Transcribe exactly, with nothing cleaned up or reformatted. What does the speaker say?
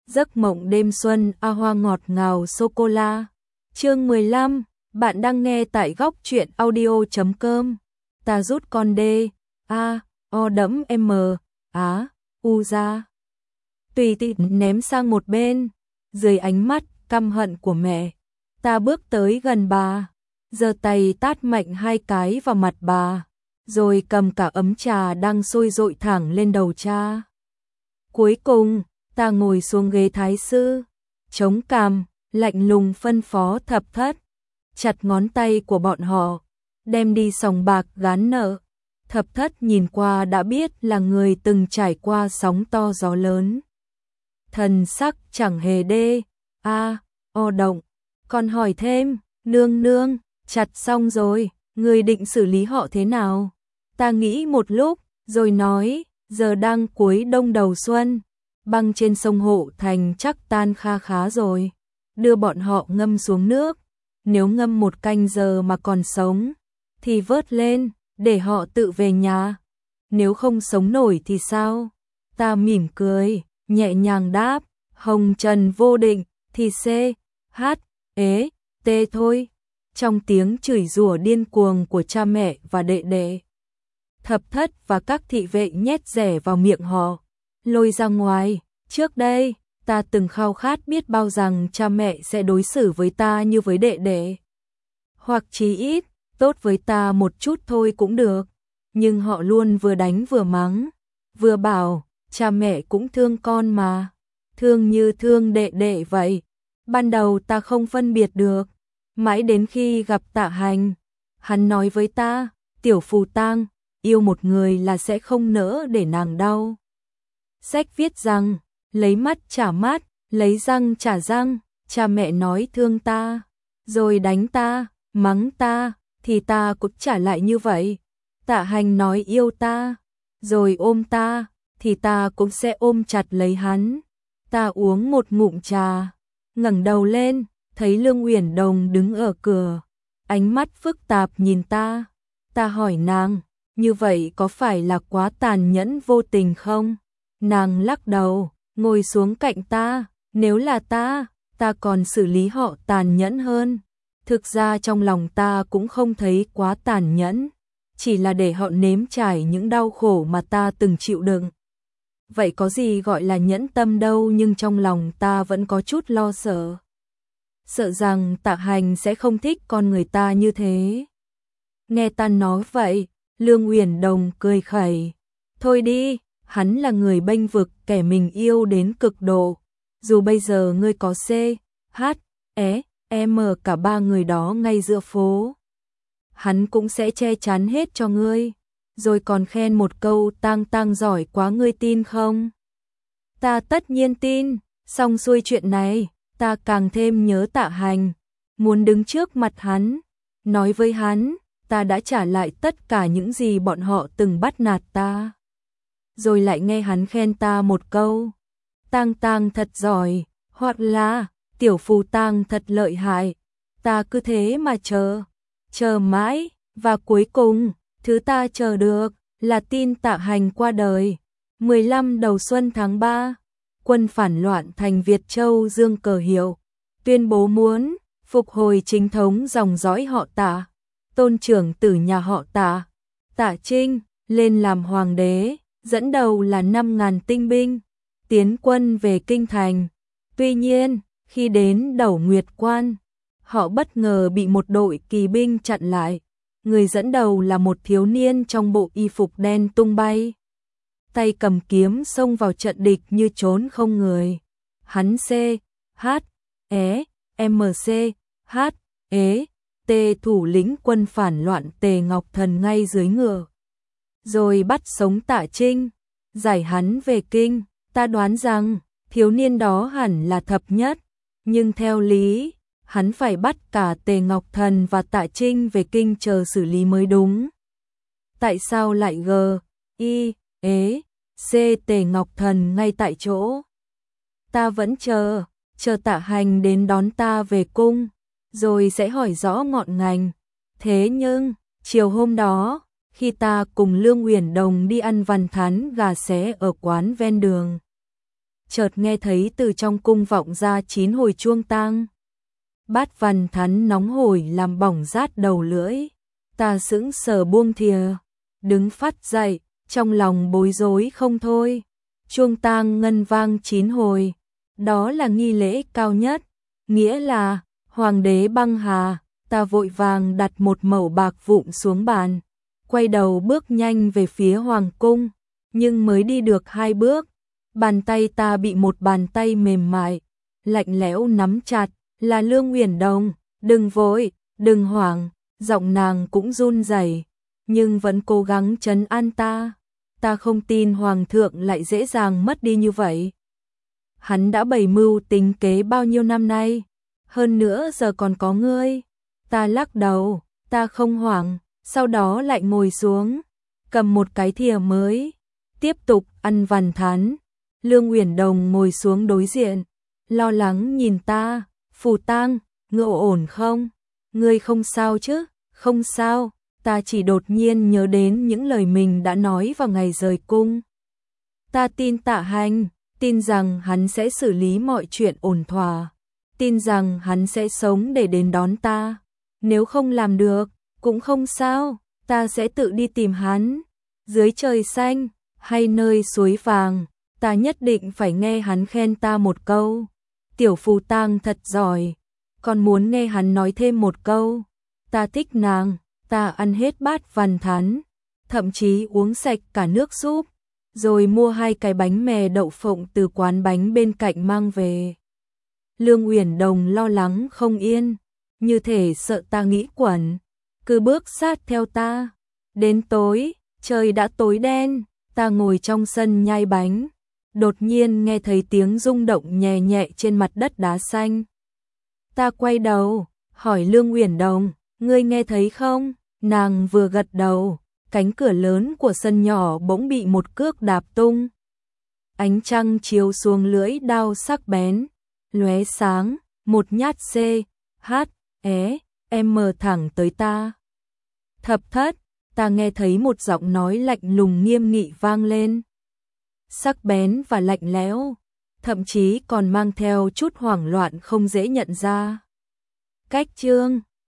Giấc mộng đêm xuân a hoa ngọt ngào sô-cô-la. Chương mười lăm, bạn đang nghe tại góc truyện audio chấm com. Ta rút con đê, a, o đẫm m, á, u ra. Tùy tiện ném sang một bên, dưới ánh mắt căm hận của mẹ. Ta bước tới gần bà, giơ tay tát mạnh hai cái vào mặt bà, rồi cầm cả ấm trà đang sôi dội thẳng lên đầu cha. Cuối cùng, ta ngồi xuống ghế thái sư, chống cằm, lạnh lùng phân phó Thập Thất, chặt ngón tay của bọn họ, đem đi sòng bạc gán nợ. Thập Thất nhìn qua đã biết là người từng trải qua sóng to gió lớn. Thần sắc chẳng hề đê, a, o động, còn hỏi thêm, nương nương, chặt xong rồi, người định xử lý họ thế nào? Ta nghĩ một lúc, rồi nói, giờ đang cuối đông đầu xuân, băng trên sông Hộ Thành chắc tan kha khá rồi, đưa bọn họ ngâm xuống nước, nếu ngâm một canh giờ mà còn sống, thì vớt lên, để họ tự về nhà, nếu không sống nổi thì sao? Ta mỉm cười, nhẹ nhàng đáp, hồng trần vô định, thì c, h, ế, t thôi, trong tiếng chửi rủa điên cuồng của cha mẹ và đệ đệ. Thập Thất và các thị vệ nhét rẻ vào miệng họ, lôi ra ngoài. Trước đây, ta từng khao khát biết bao rằng cha mẹ sẽ đối xử với ta như với đệ đệ. Hoặc chí ít, tốt với ta một chút thôi cũng được. Nhưng họ luôn vừa đánh vừa mắng, vừa bảo, cha mẹ cũng thương con mà. Thương như thương đệ đệ vậy. Ban đầu ta không phân biệt được. Mãi đến khi gặp Tạ Hành, hắn nói với ta, Tiểu Phù Tang, yêu một người là sẽ không nỡ để nàng đau. Sách viết rằng, lấy mắt trả mắt, lấy răng trả răng, cha mẹ nói thương ta, rồi đánh ta, mắng ta, thì ta cũng trả lại như vậy. Tạ Hành nói yêu ta, rồi ôm ta, thì ta cũng sẽ ôm chặt lấy hắn. Ta uống một ngụm trà, ngẩng đầu lên, thấy Lương Uyển Đồng đứng ở cửa, ánh mắt phức tạp nhìn ta. Ta hỏi nàng, như vậy có phải là quá tàn nhẫn vô tình không? Nàng lắc đầu, ngồi xuống cạnh ta, nếu là ta, ta còn xử lý họ tàn nhẫn hơn. Thực ra trong lòng ta cũng không thấy quá tàn nhẫn, chỉ là để họ nếm trải những đau khổ mà ta từng chịu đựng. Vậy có gì gọi là nhẫn tâm đâu, nhưng trong lòng ta vẫn có chút lo sợ. Sợ rằng Tạ Hành sẽ không thích con người ta như thế. Nghe ta nói vậy, Lương Uyển Đồng cười khẩy. Thôi đi, hắn là người bênh vực kẻ mình yêu đến cực độ. Dù bây giờ ngươi có C, H, E, M cả ba người đó ngay giữa phố, hắn cũng sẽ che chắn hết cho ngươi, rồi còn khen một câu Tang Tang giỏi quá, ngươi tin không? Ta tất nhiên tin. Xong xuôi chuyện này, ta càng thêm nhớ Tạ Hành, muốn đứng trước mặt hắn, nói với hắn, ta đã trả lại tất cả những gì bọn họ từng bắt nạt ta. Rồi lại nghe hắn khen ta một câu, Tang Tang thật giỏi, hoặc là Tiểu Phù Tang thật lợi hại. Ta cứ thế mà chờ, chờ mãi, và cuối cùng, thứ ta chờ được là tin Tạ Hành qua đời. mười lăm đầu xuân tháng ba, quân phản loạn thành Việt Châu dương cờ hiệu, tuyên bố muốn phục hồi chính thống dòng dõi họ Tạ. Tôn trưởng tử nhà họ Tạ, Tạ Trinh, lên làm hoàng đế, dẫn đầu là năm ngàn tinh binh, tiến quân về kinh thành. Tuy nhiên, khi đến Đẩu Nguyệt Quan, họ bất ngờ bị một đội kỳ binh chặn lại. Người dẫn đầu là một thiếu niên trong bộ y phục đen tung bay, tay cầm kiếm xông vào trận địch như trốn không người. Hắn C, H, E, M C, H, E, T thủ lĩnh quân phản loạn Tề Ngọc Thần ngay dưới ngựa, rồi bắt sống Tạ Trinh, giải hắn về kinh. Ta đoán rằng thiếu niên đó hẳn là Thập Nhất, nhưng theo lý, hắn phải bắt cả Tề Ngọc Thần và Tạ Trinh về kinh chờ xử lý mới đúng. Tại sao lại G, I, E, C Tề Ngọc Thần ngay tại chỗ? Ta vẫn chờ, chờ Tạ Hành đến đón ta về cung, rồi sẽ hỏi rõ ngọn ngành. Thế nhưng, chiều hôm đó, khi ta cùng Lương Uyển Đồng đi ăn văn thán gà xé ở quán ven đường, chợt nghe thấy từ trong cung vọng ra chín hồi chuông tang. Bát Văn Thắn nóng hổi làm bỏng rát đầu lưỡi. Ta sững sờ buông thìa, đứng phát dậy, trong lòng bối rối không thôi. Chuông tang ngân vang chín hồi, đó là nghi lễ cao nhất, nghĩa là hoàng đế băng hà. Ta vội vàng đặt một mẩu bạc vụn xuống bàn, quay đầu bước nhanh về phía hoàng cung, nhưng mới đi được hai bước, bàn tay ta bị một bàn tay mềm mại, lạnh lẽo nắm chặt, là Lương Uyển Đồng. Đừng vội, đừng hoảng, giọng nàng cũng run rẩy, nhưng vẫn cố gắng trấn an ta. Ta không tin hoàng thượng lại dễ dàng mất đi như vậy. Hắn đã bày mưu tính kế bao nhiêu năm nay, hơn nữa giờ còn có ngươi. Ta lắc đầu, ta không hoảng, sau đó lại ngồi xuống, cầm một cái thìa mới, tiếp tục ăn Văn Thắn. Lương Uyển Đồng ngồi xuống đối diện, lo lắng nhìn ta. Phù Tang, ngươi ổn không? Ngươi không sao chứ? Không sao, ta chỉ đột nhiên nhớ đến những lời mình đã nói vào ngày rời cung. Ta tin Tạ Hành, tin rằng hắn sẽ xử lý mọi chuyện ổn thỏa, tin rằng hắn sẽ sống để đến đón ta. Nếu không làm được, cũng không sao, ta sẽ tự đi tìm hắn. Dưới trời xanh, hay nơi suối vàng, ta nhất định phải nghe hắn khen ta một câu. Tiểu Phù Tang thật giỏi, còn muốn nghe hắn nói thêm một câu. Ta thích nàng. Ta ăn hết bát Văn Thắn, thậm chí uống sạch cả nước súp, rồi mua hai cái bánh mè đậu phộng từ quán bánh bên cạnh mang về. Lương Uyển Đồng lo lắng không yên, như thể sợ ta nghĩ quẩn, cứ bước sát theo ta. Đến tối, trời đã tối đen, ta ngồi trong sân nhai bánh, đột nhiên nghe thấy tiếng rung động nhẹ nhẹ trên mặt đất đá xanh. Ta quay đầu, hỏi Lương Uyển Đồng, ngươi nghe thấy không? Nàng vừa gật đầu, cánh cửa lớn của sân nhỏ bỗng bị một cước đạp tung. Ánh trăng chiếu xuống lưỡi đao sắc bén, lóe sáng, một nhát C, H, E, M thẳng tới ta. Thập thất, ta nghe thấy một giọng nói lạnh lùng nghiêm nghị vang lên. Sắc bén và lạnh lẽo, thậm chí còn mang theo chút hoảng loạn không dễ nhận ra. Cách chương